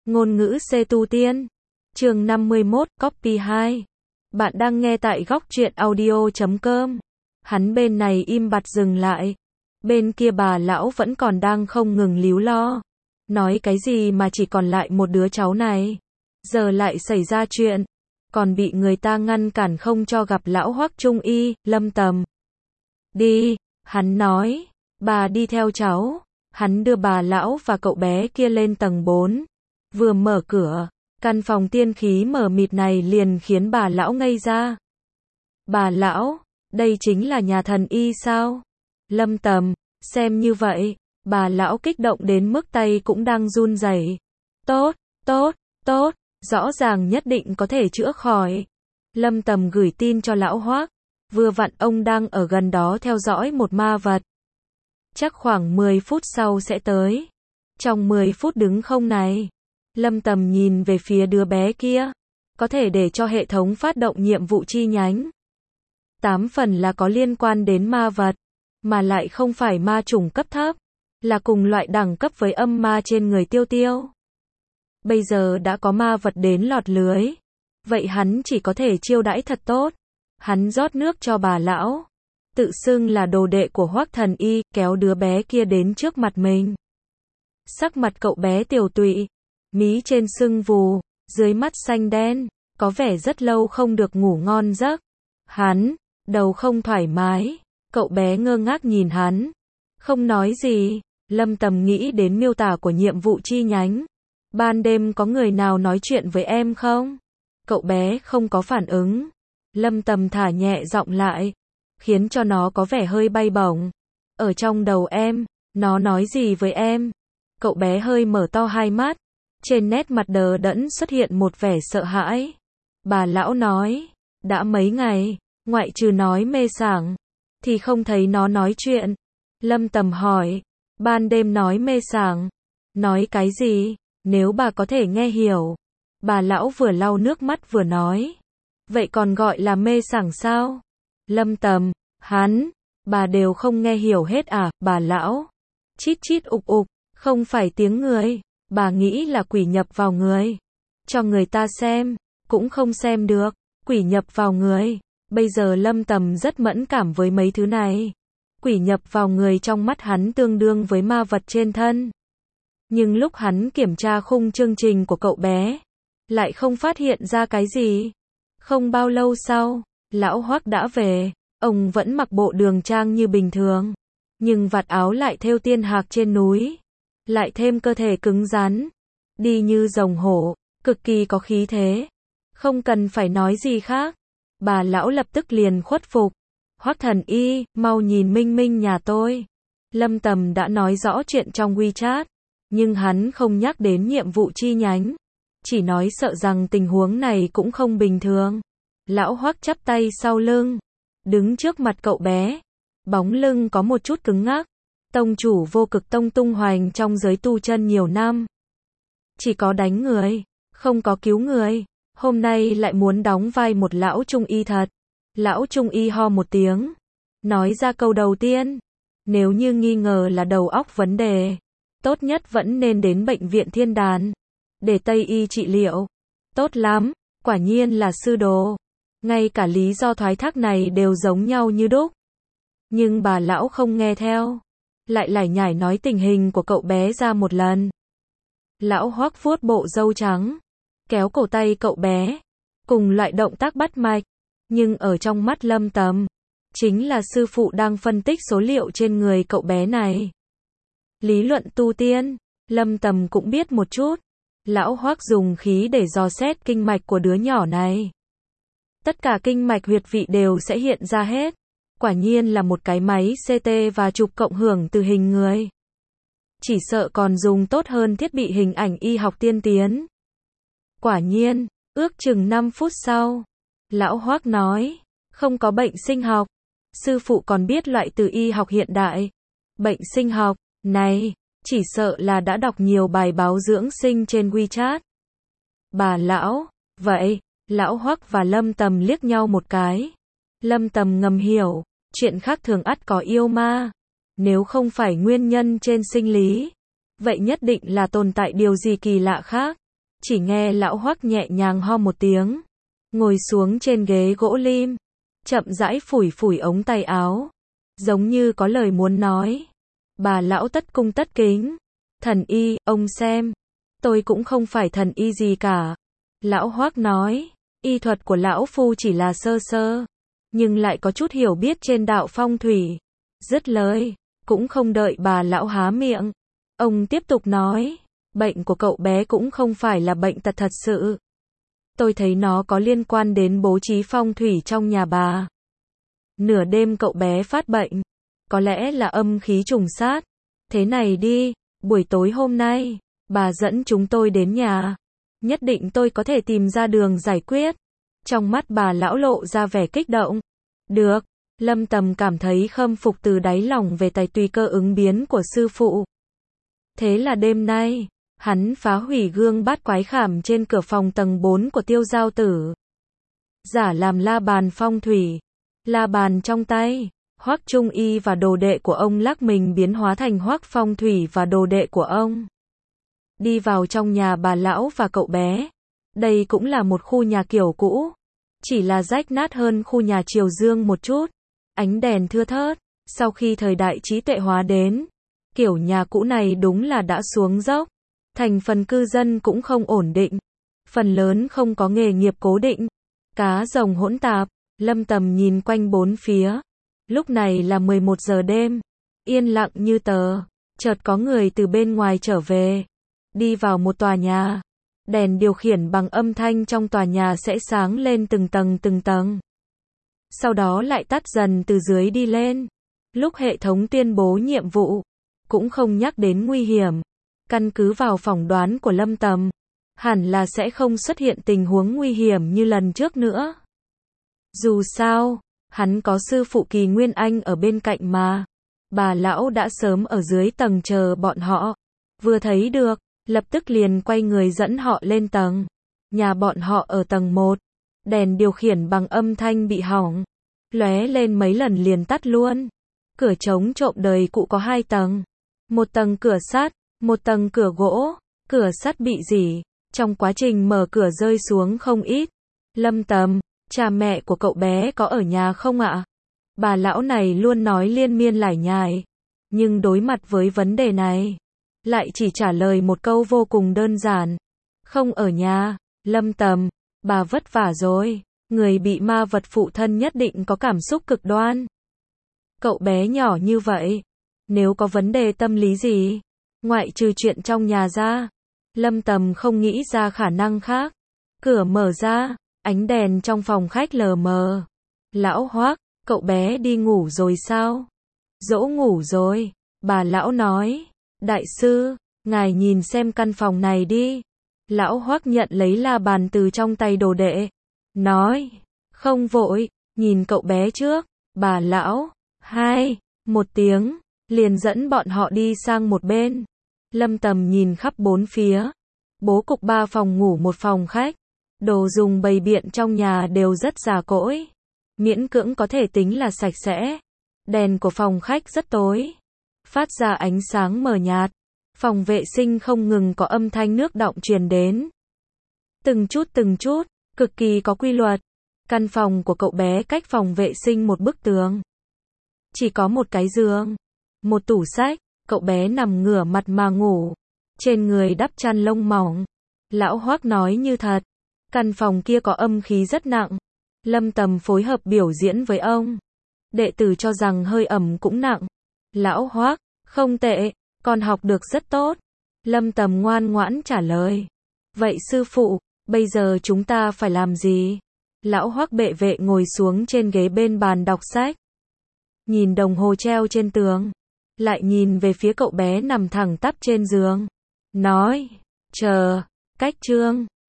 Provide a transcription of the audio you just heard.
Ngôn ngữ C tu tiên. Chương 51, copy 2. Bạn đang nghe tại góc truyện audio.com. Hắn bên này im bặt dừng lại. Bên kia bà lão vẫn còn đang không ngừng líu lo. Nói cái gì mà chỉ còn lại một đứa cháu này. Giờ lại xảy ra chuyện. Còn bị người ta ngăn cản không cho gặp lão Hoắc Trung Y, Lâm Tầm. Đi, hắn nói. Bà đi theo cháu. Hắn đưa bà lão và cậu bé kia lên tầng 4. Vừa mở cửa, căn phòng tiên khí mờ mịt này liền khiến bà lão ngây ra. Bà lão, đây chính là nhà thần y sao? Lâm Tầm, xem như vậy, bà lão kích động đến mức tay cũng đang run rẩy. Tốt, tốt, tốt, rõ ràng nhất định có thể chữa khỏi. Lâm Tầm gửi tin cho lão Hoắc, vừa vặn ông đang ở gần đó theo dõi một ma vật. Chắc khoảng 10 phút sau sẽ tới. Trong 10 phút đứng không này. Lâm Tầm nhìn về phía đứa bé kia. Có thể để cho hệ thống phát động nhiệm vụ chi nhánh. 8 phần là có liên quan đến ma vật. Mà lại không phải ma chủng cấp thấp. Là cùng loại đẳng cấp với âm ma trên người Tiêu Tiêu. Bây giờ đã có ma vật đến lọt lưới. Vậy hắn chỉ có thể chiêu đãi thật tốt. Hắn rót nước cho bà lão. Tự xưng là đồ đệ của Hoắc Thần Y, kéo đứa bé kia đến trước mặt mình. Sắc mặt cậu bé tiều tụy, mí trên sưng vù, dưới mắt xanh đen, có vẻ rất lâu không được ngủ ngon giấc. Hắn, đầu không thoải mái, cậu bé ngơ ngác nhìn hắn, không nói gì. Lâm Tầm nghĩ đến miêu tả của nhiệm vụ chi nhánh. Ban đêm có người nào nói chuyện với em không? Cậu bé không có phản ứng. Lâm Tầm thả nhẹ giọng lại, khiến cho nó có vẻ hơi bay bổng. Ở trong đầu em, nó nói gì với em? Cậu bé hơi mở to hai mắt, trên nét mặt đờ đẫn xuất hiện một vẻ sợ hãi. Bà lão nói, đã mấy ngày, ngoại trừ nói mê sảng, thì không thấy nó nói chuyện. Lâm Tầm hỏi, ban đêm nói mê sảng, nói cái gì? Nếu bà có thể nghe hiểu. Bà lão vừa lau nước mắt vừa nói, vậy còn gọi là mê sảng sao? Lâm Tầm, hắn, bà đều không nghe hiểu hết à? Bà lão, chít chít ục ục, không phải tiếng người, bà nghĩ là quỷ nhập vào người. Cho người ta xem, cũng không xem được, quỷ nhập vào người. Bây giờ Lâm Tầm rất mẫn cảm với mấy thứ này. Quỷ nhập vào người trong mắt hắn tương đương với ma vật trên thân. Nhưng lúc hắn kiểm tra khung chương trình của cậu bé, lại không phát hiện ra cái gì. Không bao lâu sau, lão Hoắc đã về, ông vẫn mặc bộ đường trang như bình thường, nhưng vạt áo lại thêu tiên hạc trên núi, lại thêm cơ thể cứng rắn, đi như rồng hổ, cực kỳ có khí thế. Không cần phải nói gì khác, bà lão lập tức liền khuất phục. Hoắc Thần Y, mau nhìn Minh Minh nhà tôi. Lâm Tầm đã nói rõ chuyện trong WeChat, nhưng hắn không nhắc đến nhiệm vụ chi nhánh, chỉ nói sợ rằng tình huống này cũng không bình thường. Lão Hoắc chắp tay sau lưng, đứng trước mặt cậu bé, bóng lưng có một chút cứng ngắc. Tông chủ Vô Cực Tông tung hoành trong giới tu chân nhiều năm, chỉ có đánh người, không có cứu người. Hôm nay lại muốn đóng vai một lão trung y thật. Lão trung y ho một tiếng, nói ra câu đầu tiên, nếu như nghi ngờ là đầu óc vấn đề, tốt nhất vẫn nên đến bệnh viện Thiên Đàn, để Tây y trị liệu. Tốt lắm, quả nhiên là sư đồ. Ngay cả lý do thoái thác này đều giống nhau như đúc. Nhưng bà lão không nghe theo, lại lải nhải nói tình hình của cậu bé ra một lần. Lão Hoắc vuốt bộ râu trắng, kéo cổ tay cậu bé, cùng loại động tác bắt mạch, nhưng ở trong mắt Lâm Tầm, chính là sư phụ đang phân tích số liệu trên người cậu bé này. Lý luận tu tiên, Lâm Tầm cũng biết một chút. Lão Hoắc dùng khí để dò xét kinh mạch của đứa nhỏ này. Tất cả kinh mạch huyệt vị đều sẽ hiện ra hết. Quả nhiên là một cái máy CT và chụp cộng hưởng từ hình người. Chỉ sợ còn dùng tốt hơn thiết bị hình ảnh y học tiên tiến. Quả nhiên, ước chừng 5 phút sau, lão Hoắc nói, không có bệnh sinh học. Sư phụ còn biết loại từ y học hiện đại. Bệnh sinh học, này, chỉ sợ là đã đọc nhiều bài báo dưỡng sinh trên WeChat. Bà lão, vậy, lão Hoắc và Lâm Tầm liếc nhau một cái. Lâm Tầm ngầm hiểu, chuyện khác thường ắt có yêu ma. Nếu không phải nguyên nhân trên sinh lý, vậy nhất định là tồn tại điều gì kỳ lạ khác. chỉ nghe lão Hoắc nhẹ nhàng ho một tiếng, ngồi xuống trên ghế gỗ lim, chậm rãi phủi phủi ống tay áo, giống như có lời muốn nói. Bà lão tất cung tất kính, thần y, ông xem, tôi cũng không phải thần y gì cả. Lão Hoắc nói, y thuật của lão phu chỉ là sơ sơ, nhưng lại có chút hiểu biết trên đạo phong thủy. Dứt lời, cũng không đợi bà lão há miệng, ông tiếp tục nói, bệnh của cậu bé cũng không phải là bệnh tật thật sự. Tôi thấy nó có liên quan đến bố trí phong thủy trong nhà bà. Nửa đêm cậu bé phát bệnh, có lẽ là âm khí trùng sát. Thế này đi, buổi tối hôm nay, bà dẫn chúng tôi đến nhà. Nhất định tôi có thể tìm ra đường giải quyết. Trong mắt bà lão lộ ra vẻ kích động. Được, Lâm Tầm cảm thấy khâm phục từ đáy lòng về tài tùy cơ ứng biến của sư phụ. Thế là đêm nay, hắn phá hủy gương bát quái khảm trên cửa phòng tầng 4 của Tiêu Giao Tử. Giả làm la bàn phong thủy. La bàn trong tay, Hoắc Trung Y và đồ đệ của ông lắc mình biến hóa thành Hoắc Phong Thủy và đồ đệ của ông. Đi vào trong nhà bà lão và cậu bé. Đây cũng là một khu nhà kiểu cũ, chỉ là rách nát hơn khu nhà Triều Dương một chút. Ánh đèn thưa thớt, sau khi thời đại trí tuệ hóa đến, kiểu nhà cũ này đúng là đã xuống dốc. Thành phần cư dân cũng không ổn định, phần lớn không có nghề nghiệp cố định, cá rồng hỗn tạp. Lâm Tầm nhìn quanh bốn phía. Lúc này là 11 giờ đêm, yên lặng như tờ. Chợt có người từ bên ngoài trở về, đi vào một tòa nhà. Đèn điều khiển bằng âm thanh trong tòa nhà sẽ sáng lên từng tầng. Sau đó lại tắt dần từ dưới đi lên. Lúc hệ thống tuyên bố nhiệm vụ, cũng không nhắc đến nguy hiểm. Căn cứ vào phỏng đoán của Lâm Tầm, hẳn là sẽ không xuất hiện tình huống nguy hiểm như lần trước nữa. Dù sao, hắn có sư phụ Kỳ Nguyên Anh ở bên cạnh mà. Bà lão đã sớm ở dưới tầng chờ bọn họ. Vừa thấy được, lập tức liền quay người dẫn họ lên tầng. Nhà bọn họ ở tầng 1. Đèn điều khiển bằng âm thanh bị hỏng, lóe lên mấy lần liền tắt luôn. Cửa chống trộm đời cụ có 2 tầng. Một tầng cửa sắt, một tầng cửa gỗ. Cửa sắt bị rỉ, trong quá trình mở cửa rơi xuống không ít. Lâm Tầm, cha mẹ của cậu bé có ở nhà không ạ? Bà lão này luôn nói liên miên lải nhải, nhưng đối mặt với vấn đề này, lại chỉ trả lời một câu vô cùng đơn giản. Không ở nhà. Lâm Tầm, bà vất vả rồi. Người bị ma vật phụ thân nhất định có cảm xúc cực đoan. Cậu bé nhỏ như vậy, nếu có vấn đề tâm lý gì, ngoại trừ chuyện trong nhà ra, Lâm Tầm không nghĩ ra khả năng khác. Cửa mở ra, ánh đèn trong phòng khách lờ mờ. Lão Hoắc, cậu bé đi ngủ rồi sao? Dỗ ngủ rồi, bà lão nói. Đại sư, ngài nhìn xem căn phòng này đi. Lão Hoắc nhận lấy la bàn từ trong tay đồ đệ, nói, không vội, nhìn cậu bé trước. Bà lão, một tiếng, liền dẫn bọn họ đi sang một bên. Lâm Tầm nhìn khắp bốn phía, bố cục 3 phòng ngủ 1 phòng khách. Đồ dùng bày biện trong nhà đều rất già cỗi, miễn cưỡng có thể tính là sạch sẽ. Đèn của phòng khách rất tối, phát ra ánh sáng mờ nhạt. Phòng vệ sinh không ngừng có âm thanh nước đọng truyền đến. Từng chút, cực kỳ có quy luật. Căn phòng của cậu bé cách phòng vệ sinh một bức tường. Chỉ có một cái giường, một tủ sách, cậu bé nằm ngửa mặt mà ngủ. Trên người đắp chăn lông mỏng. Lão Hoắc nói như thật. Căn phòng kia có âm khí rất nặng. Lâm Tầm phối hợp biểu diễn với ông. Đệ tử cho rằng hơi ẩm cũng nặng. Lão Hoắc, không tệ, con học được rất tốt. Lâm Tầm ngoan ngoãn trả lời. Vậy sư phụ, bây giờ chúng ta phải làm gì? Lão Hoắc bệ vệ ngồi xuống trên ghế bên bàn đọc sách. Nhìn đồng hồ treo trên tường. Lại nhìn về phía cậu bé nằm thẳng tắp trên giường. Nói, chờ, cách chương.